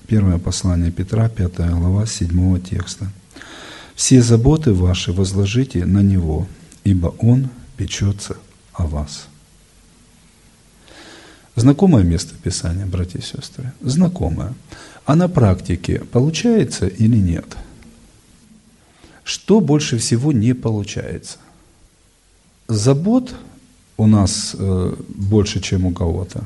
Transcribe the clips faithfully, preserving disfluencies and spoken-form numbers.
Первое послание Петра, пятая глава, седьмого текста. «Все заботы ваши возложите на Него, ибо Он печется о вас». Знакомое место Писания, братья и сестры? Знакомое. А на практике получается или нет? Что больше всего не получается? Забот у нас э, больше, чем у кого-то.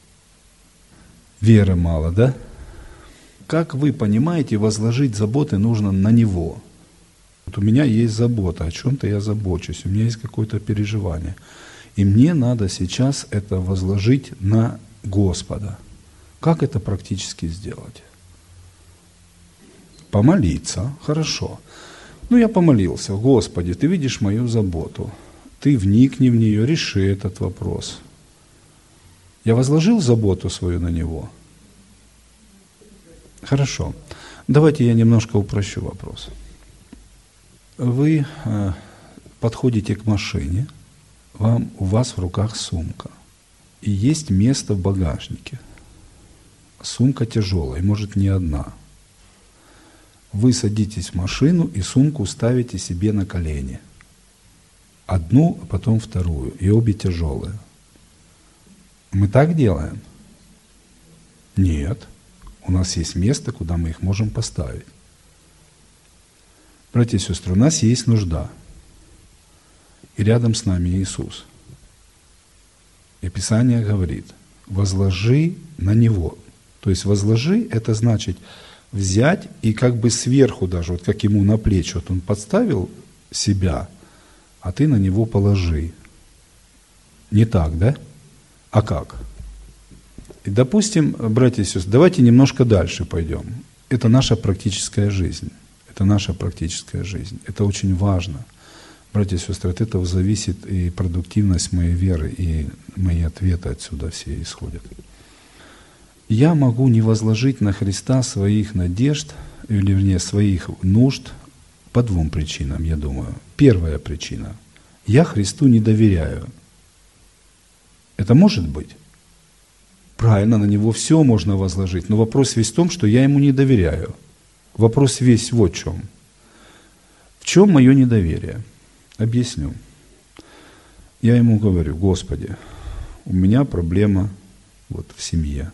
Веры мало, да? Как вы понимаете, возложить заботы нужно на Него. Вот у меня есть забота, о чем-то я забочусь, у меня есть какое-то переживание. И мне надо сейчас это возложить на Господа. Как это практически сделать? Помолиться, хорошо. Ну, я помолился. Господи, Ты видишь мою заботу. Ты вникни в нее, реши этот вопрос. Я возложил заботу свою на Него? Хорошо. Давайте я немножко упрощу вопрос. Вы э, подходите к машине, вам, у вас в руках сумка, и есть место в багажнике. Сумка тяжелая, может не одна. Вы садитесь в машину и сумку ставите себе на колени. Одну, а потом вторую, и обе тяжелые. Мы так делаем? Нет. У нас есть место, куда мы их можем поставить. Братья и сестры, у нас есть нужда. И рядом с нами Иисус. И Писание говорит, возложи на Него. То есть возложи, это значит взять и как бы сверху даже, вот как ему на плечи, вот он подставил себя, а ты на него положи. Не так, да? А как? И, допустим, братья и сестры, давайте немножко дальше пойдем. Это наша практическая жизнь. Это наша практическая жизнь. Это очень важно. Братья и сестры, от этого зависит и продуктивность моей веры, и мои ответы отсюда все исходят. Я могу не возложить на Христа своих надежд, или вернее своих нужд по двум причинам, я думаю. Первая причина. Я Христу не доверяю. Это может быть? Правильно, на Него все можно возложить, но вопрос весь в том, что я Ему не доверяю. Вопрос весь вот в чем. В чем мое недоверие? Объясню. Я Ему говорю, Господи, у меня проблема вот в семье.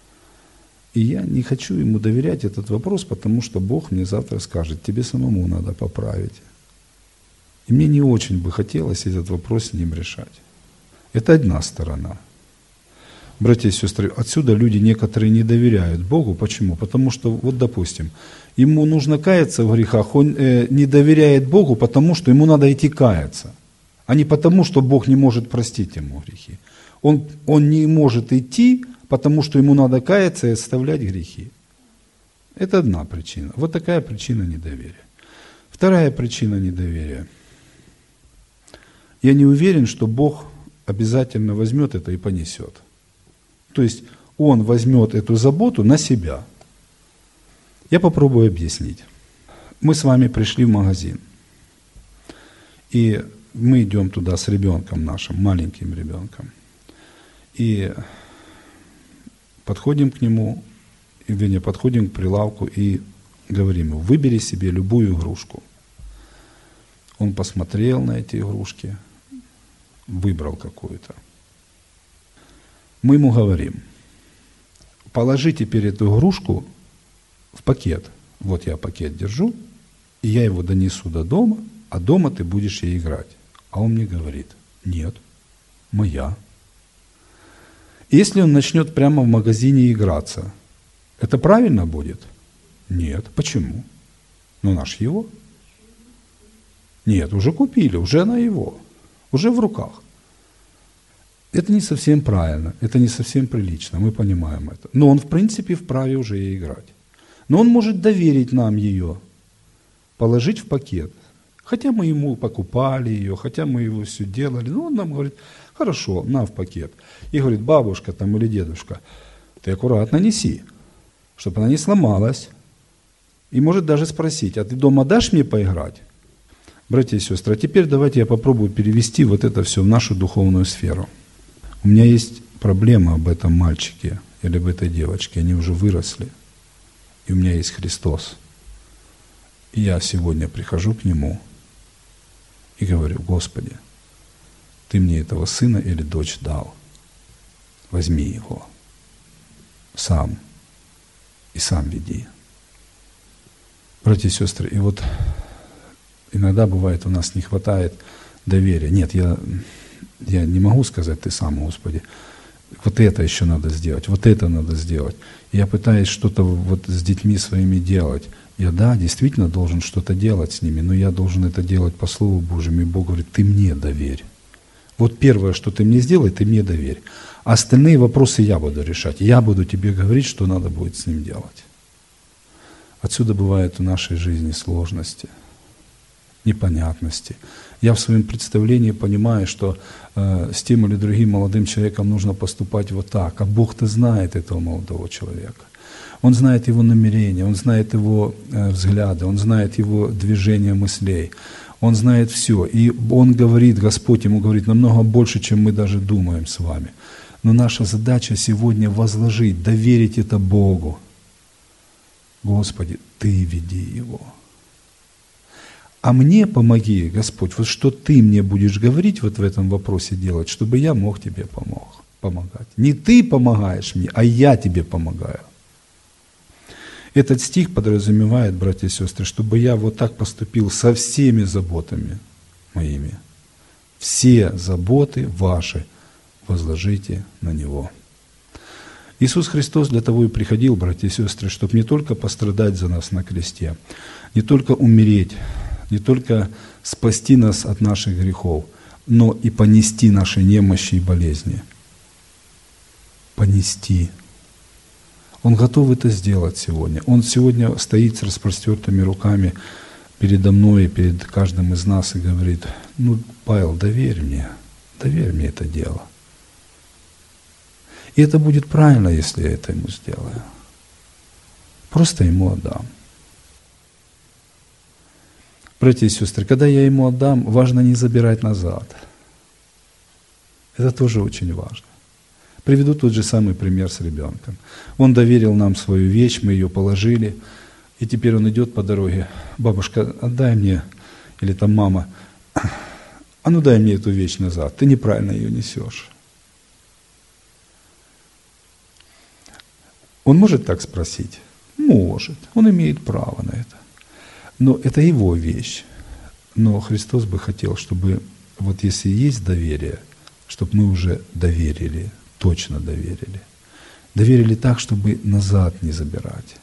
И я не хочу Ему доверять этот вопрос, потому что Бог мне завтра скажет, тебе самому надо поправить. И мне не очень бы хотелось этот вопрос с Ним решать. Это одна сторона. Братья и сестры, отсюда люди некоторые не доверяют Богу. Почему? Потому что, вот допустим, ему нужно каяться в грехах, он э, не доверяет Богу, потому что ему надо идти каяться, а не потому, что Бог не может простить ему грехи. Он, он не может идти, потому что ему надо каяться и оставлять грехи. Это одна причина. Вот такая причина недоверия. Вторая причина недоверия. Я не уверен, что Бог обязательно возьмет это и понесет. То есть Он возьмет эту заботу на себя. Я попробую объяснить. Мы с вами пришли в магазин. И мы идем туда с ребенком нашим, маленьким ребенком. И подходим к нему, и, вернее, подходим к прилавку и говорим ему, выбери себе любую игрушку. Он посмотрел на эти игрушки, выбрал какую-то. Мы ему говорим, положи теперь эту игрушку в пакет. Вот я пакет держу, и я его донесу до дома, а дома ты будешь ей играть. А он мне говорит, нет, моя. И если он начнет прямо в магазине играться, это правильно будет? Нет. Почему? Ну, наш его. Нет, уже купили, уже она его, уже в руках. Это не совсем правильно, это не совсем прилично, мы понимаем это. Но он, в принципе, вправе уже ей играть. Но он может доверить нам ее, положить в пакет. Хотя мы ему покупали ее, хотя мы его все делали. Но он нам говорит, хорошо, на в пакет. И говорит, бабушка там или дедушка, ты аккуратно неси, чтобы она не сломалась. И может даже спросить, а ты дома дашь мне поиграть? Братья и сестры, а теперь давайте я попробую перевести вот это все в нашу духовную сферу. У меня есть проблема об этом мальчике или об этой девочке, они уже выросли. и у меня есть Христос. И я сегодня прихожу к Нему и говорю: Господи, Ты мне этого сына или дочь дал. Возьми его сам и сам веди. Братья и сестры, и вот иногда бывает, у нас не хватает доверия. Нет, я, я не могу сказать: Ты сам, Господи. Вот это еще надо сделать, вот это надо сделать. И я пытаюсь что-то вот с детьми своими делать. Я, да, действительно должен что-то делать с ними, но я должен это делать по Слову Божьему. И Бог говорит: Ты мне доверь. Вот первое, что ты мне сделай, ты мне доверь. А остальные вопросы я буду решать. Я буду тебе говорить, что надо будет с ним делать. Отсюда бывают в нашей жизни сложности, непонятности. Я в своем представлении понимаю, что э, с тем или другим молодым человеком нужно поступать вот так. А Бог-то знает этого молодого человека. Он знает его намерения, Он знает его э, взгляды, Он знает его движение мыслей. Он знает все. И Он говорит, Господь ему говорит намного больше, чем мы даже думаем с вами. Но наша задача сегодня возложить, доверить это Богу. Господи, Ты веди его. А мне помоги, Господь, вот что Ты мне будешь говорить вот в этом вопросе делать, чтобы я мог Тебе помог, помогать. Не Ты помогаешь мне, а я Тебе помогаю. Этот стих подразумевает, братья и сестры, чтобы я вот так поступил со всеми заботами моими. Все заботы ваши возложите на Него. Иисус Христос для того и приходил, братья и сестры, чтобы не только пострадать за нас на кресте, не только умереть, не только спасти нас от наших грехов, но и понести наши немощи и болезни. Понести. Он готов это сделать сегодня. Он сегодня стоит с распростертыми руками передо мной, перед каждым из нас и говорит: ну, Павел, доверь мне, доверь мне это дело. И это будет правильно, если я это ему сделаю. Просто ему отдам. Братья и сестры, когда я ему отдам, важно не забирать назад. Это тоже очень важно. Приведу тот же самый пример с ребенком. Он доверил нам свою вещь, мы ее положили, и теперь он идет по дороге: бабушка, отдай мне, или там мама, а ну дай мне эту вещь назад, ты неправильно ее несешь. Он может так спросить? Может. Он имеет право на это. Но это его вещь. Но Христос бы хотел, чтобы вот если есть доверие, чтобы мы уже доверили, точно доверили. Доверили так, чтобы назад не забирать.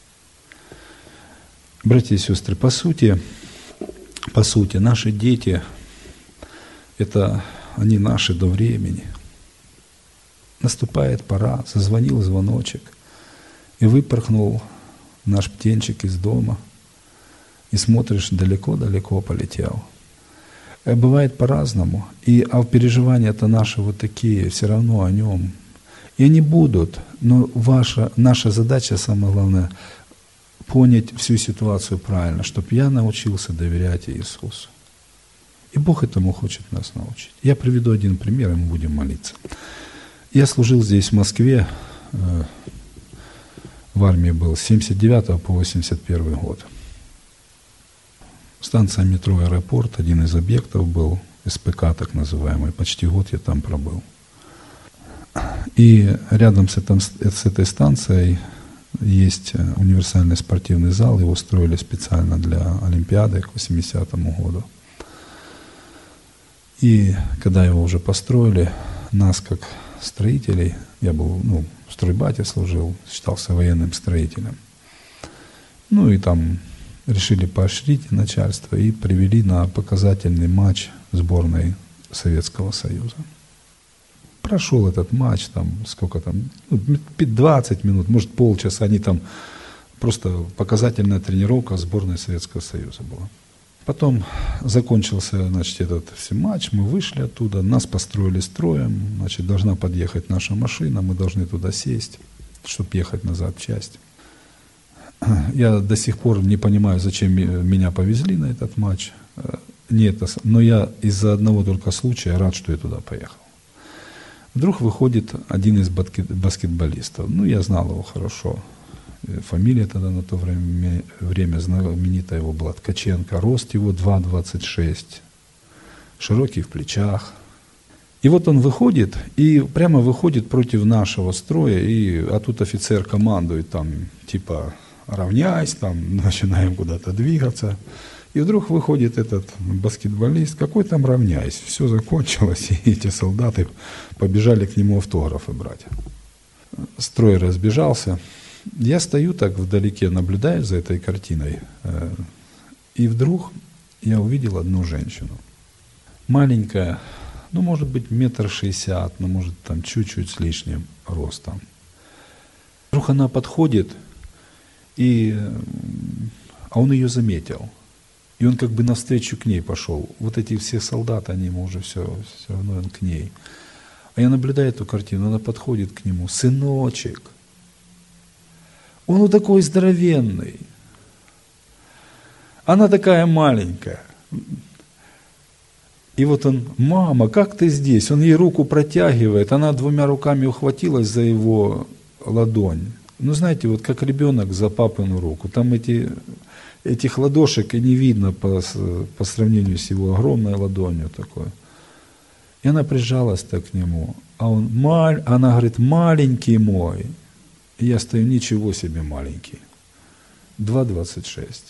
Братья и сестры, по сути, по сути, наши дети, это они наши до времени. Наступает пора, зазвонил звоночек, и выпорхнул наш птенчик из дома, и смотришь, далеко-далеко полетел. Бывает по-разному, и, а переживания-то наши вот такие, все равно о нем. И они будут, но ваша, наша задача, самое главное, понять всю ситуацию правильно, чтобы я научился доверять Иисусу. И Бог этому хочет нас научить. Я приведу один пример, и мы будем молиться. Я служил здесь, в Москве, в армии был с семьдесят девятого по восемьдесят первый год. Станция метро «Аэропорт», один из объектов был, эс пэ ка так называемый, почти год я там пробыл. И рядом с, этом, с этой станцией есть универсальный спортивный зал, его строили специально для Олимпиады к восьмидесятому году. И когда его уже построили, нас как строителей, я был, ну, в стройбате служил, считался военным строителем. Ну и там решили поощрить начальство и привели на показательный матч сборной Советского Союза. Прошел этот матч, там сколько там, ну, двадцать минут, может полчаса, они там, просто показательная тренировка сборной Советского Союза была. Потом закончился, значит, этот все матч, мы вышли оттуда, нас построили строем, значит, должна подъехать наша машина, мы должны туда сесть, чтобы ехать назад в часть. Я до сих пор не понимаю, зачем меня повезли на этот матч, не это, но я из-за одного только случая рад, что я туда поехал. Вдруг выходит один из баскетболистов, ну я знал его хорошо, Фамилия тогда на то время, время знаменитая его была Ткаченко. Рост его два двадцать шесть. Широкий в плечах. И вот он выходит, и прямо выходит против нашего строя, и, а тут офицер командует там, типа, равняйся, там, начинаем куда-то двигаться. И вдруг выходит этот баскетболист, какой там равняйся, все закончилось, и эти солдаты побежали к нему автографы брать. Строй разбежался. Я стою так вдалеке, наблюдаю за этой картиной, и вдруг я увидел одну женщину. Маленькая, ну, может быть, метр шестьдесят, ну, может, там чуть-чуть с лишним ростом. Вдруг она подходит, и, а он ее заметил. И он как бы навстречу к ней пошел. Вот эти все солдаты, они ему уже все, все равно он к ней. А я наблюдаю эту картину, она подходит к нему. Сыночек. Он вот такой здоровенный. Она такая маленькая. И вот он, мама, как ты здесь? Он ей руку протягивает, она двумя руками ухватилась за его ладонь. Ну, знаете, вот как ребенок за папину руку. Там эти, этих ладошек и не видно по, по сравнению с его огромной ладонью такой. И она прижалась так к нему. А он, маль, она говорит, маленький мой. И я стою, ничего себе маленький. два двадцать шесть.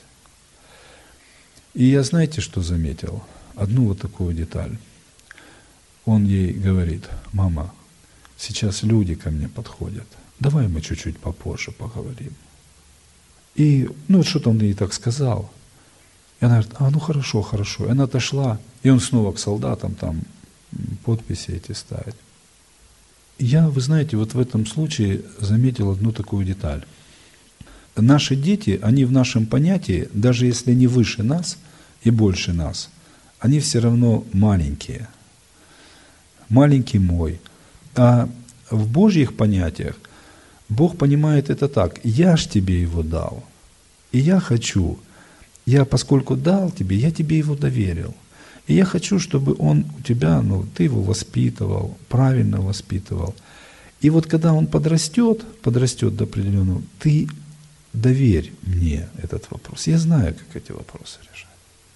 И я, знаете, что заметил? Одну вот такую деталь. Он ей говорит, мама, сейчас люди ко мне подходят. Давай мы чуть-чуть попозже поговорим. И, ну, что-то он ей так сказал. И она говорит, а, ну хорошо, хорошо. И она отошла, и он снова к солдатам там подписи эти ставит. Я, вы знаете, вот в этом случае заметил одну такую деталь. Наши дети, они в нашем понятии, даже если они выше нас и больше нас, они все равно маленькие. Маленький мой. А в Божьих понятиях Бог понимает это так. Я ж тебе его дал. И я хочу. Я, поскольку дал тебе, я тебе его доверил. И я хочу, чтобы он у тебя, ну, ты его воспитывал, правильно воспитывал. И вот когда он подрастет, подрастет до определенного, ты доверь мне этот вопрос. Я знаю, как эти вопросы решать.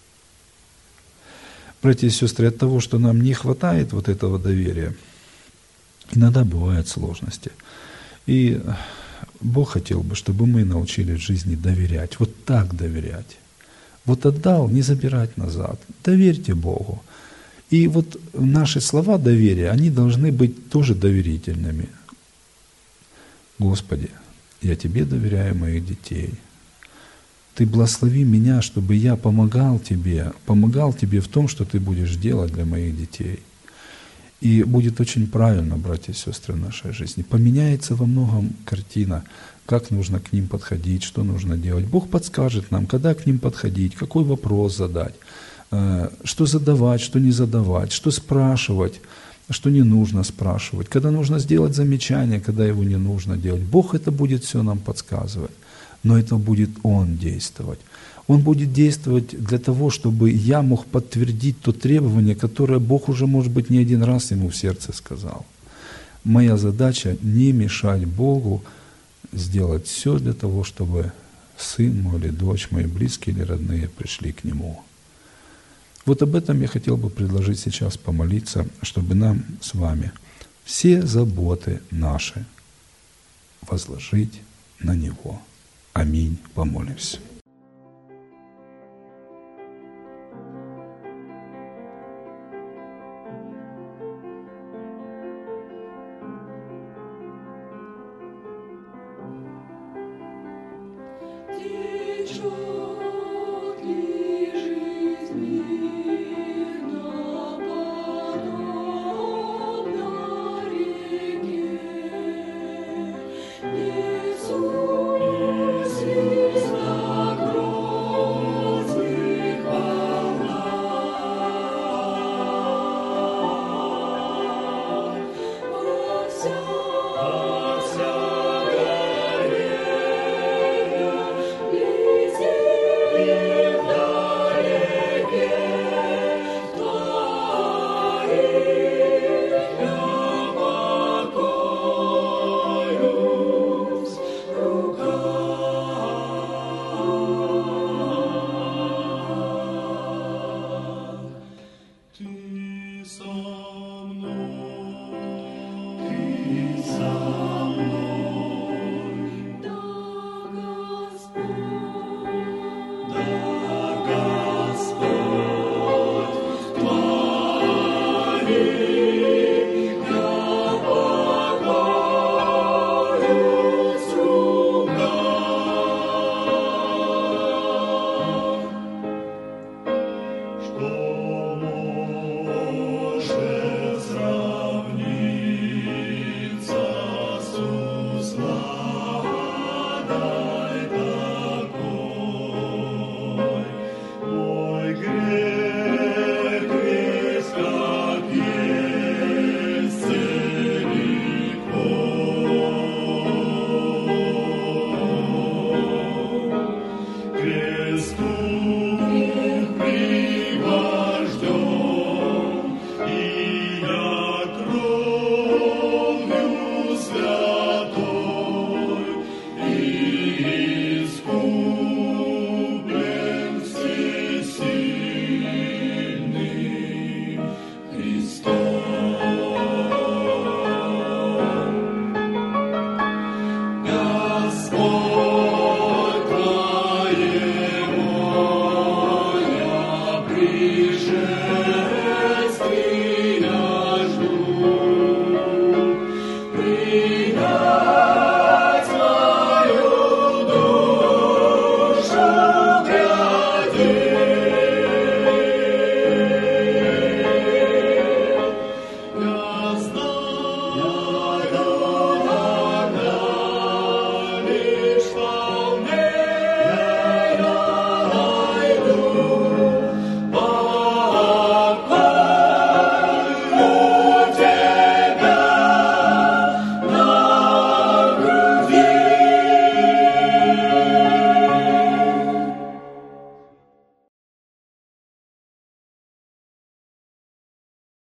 Братья и сестры, от того, что нам не хватает вот этого доверия, иногда бывают сложности. И Бог хотел бы, чтобы мы научились в жизни доверять, вот так доверять. Вот отдал, не забирать назад. Доверьте Богу. И вот наши слова доверия, они должны быть тоже доверительными. Господи, я Тебе доверяю моих детей. Ты благослови меня, чтобы я помогал Тебе, помогал Тебе в том, что Ты будешь делать для моих детей. И будет очень правильно, братья и сестры, в нашей жизни. Поменяется во многом картина, как нужно к ним подходить, что нужно делать. Бог подскажет нам, когда к ним подходить, какой вопрос задать, что задавать, что не задавать, что спрашивать, что не нужно спрашивать, когда нужно сделать замечание, когда его не нужно делать. Бог это будет все нам подсказывать, но это будет Он действовать. Он будет действовать для того, чтобы я мог подтвердить то требование, которое Бог уже, может быть, не один раз ему в сердце сказал. Моя задача — не мешать Богу сделать все для того, чтобы сын мой или дочь, мои близкие или родные пришли к Нему. Вот об этом я хотел бы предложить сейчас помолиться, чтобы нам с вами все заботы наши возложить на Него. Аминь. Помолимся. Течет ли